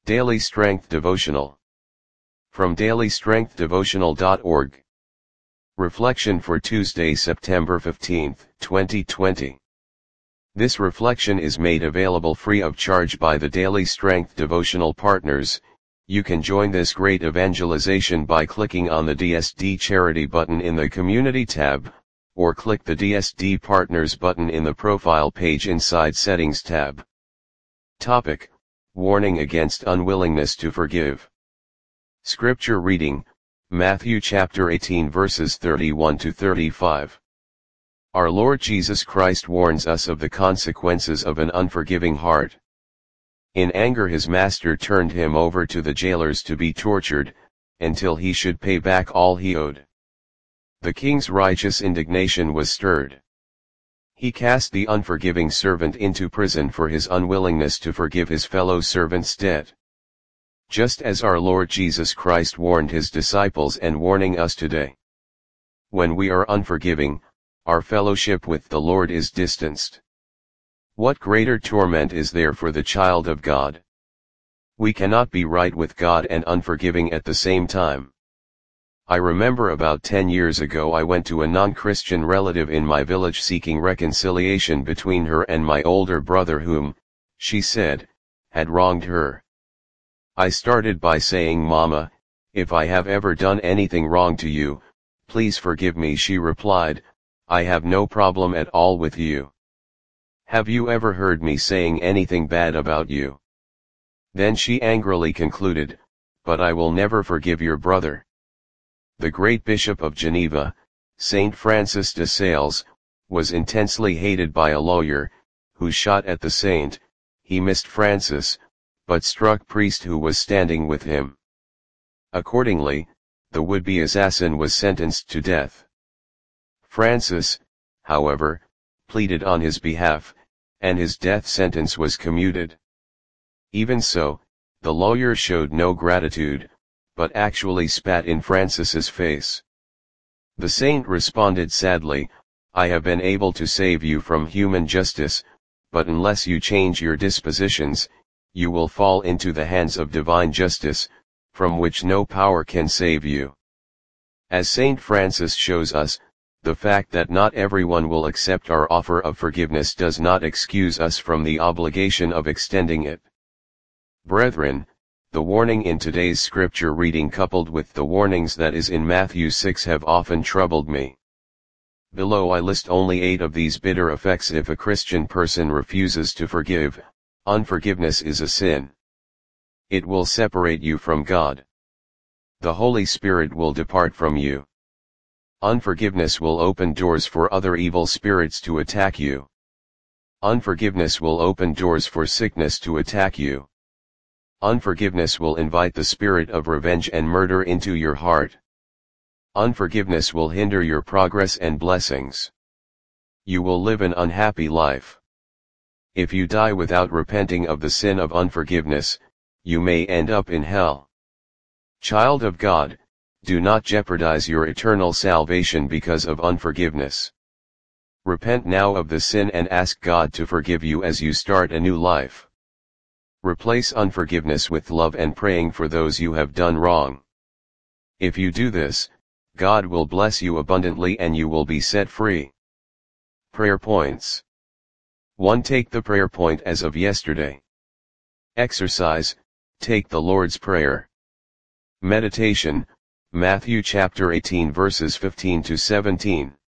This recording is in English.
Daily Strength Devotional. From dailystrengthdevotional.org. Reflection for Tuesday, September 15, 2020. This reflection is made available free of charge by the Daily Strength Devotional partners. You can join this great evangelization by clicking on the DSD Charity button in the Community tab, or click the DSD Partners button in the Profile page inside Settings tab. Topic: Warning against unwillingness to forgive. Scripture reading, Matthew chapter 18 verses 31 to 35. Our Lord Jesus Christ warns us of the consequences of an unforgiving heart. In anger his master turned him over to the jailers to be tortured, until he should pay back all he owed. The king's righteous indignation was stirred. He cast the unforgiving servant into prison for his unwillingness to forgive his fellow servant's debt. Just as our Lord Jesus Christ warned his disciples and warning us today. When we are unforgiving, our fellowship with the Lord is distanced. What greater torment is there for the child of God? We cannot be right with God and unforgiving at the same time. I remember about 10 years ago I went to a non-Christian relative in my village seeking reconciliation between her and my older brother whom, she said, had wronged her. I started by saying, "Mama, if I have ever done anything wrong to you, please forgive me." She replied, "I have no problem at all with you. Have you ever heard me saying anything bad about you?" Then she angrily concluded, "But I will never forgive your brother." The great Bishop of Geneva, Saint Francis de Sales, was intensely hated by a lawyer, who shot at the saint. He missed Francis, but struck priest who was standing with him. Accordingly, the would-be assassin was sentenced to death. Francis, however, pleaded on his behalf, and his death sentence was commuted. Even so, the lawyer showed no gratitude, but actually spat in Francis's face. The saint responded sadly, "I have been able to save you from human justice, but unless you change your dispositions, you will fall into the hands of divine justice, from which no power can save you." As Saint Francis shows us, the fact that not everyone will accept our offer of forgiveness does not excuse us from the obligation of extending it. Brethren, the warning in today's scripture reading coupled with the warnings that is in Matthew 6 have often troubled me. Below I list only 8 of these bitter effects if a Christian person refuses to forgive. Unforgiveness is a sin. It will separate you from God. The Holy Spirit will depart from you. Unforgiveness will open doors for other evil spirits to attack you. Unforgiveness will open doors for sickness to attack you. Unforgiveness will invite the spirit of revenge and murder into your heart. Unforgiveness will hinder your progress and blessings. You will live an unhappy life. If you die without repenting of the sin of unforgiveness, you may end up in hell. Child of God, do not jeopardize your eternal salvation because of unforgiveness. Repent now of the sin and ask God to forgive you as you start a new life. Replace unforgiveness with love and praying for those you have done wrong. If you do this, God will bless you abundantly and you will be set free. Prayer points. 1. Take the prayer point as of yesterday. Exercise, take the Lord's Prayer. Meditation, Matthew chapter 18 verses 15 to 17.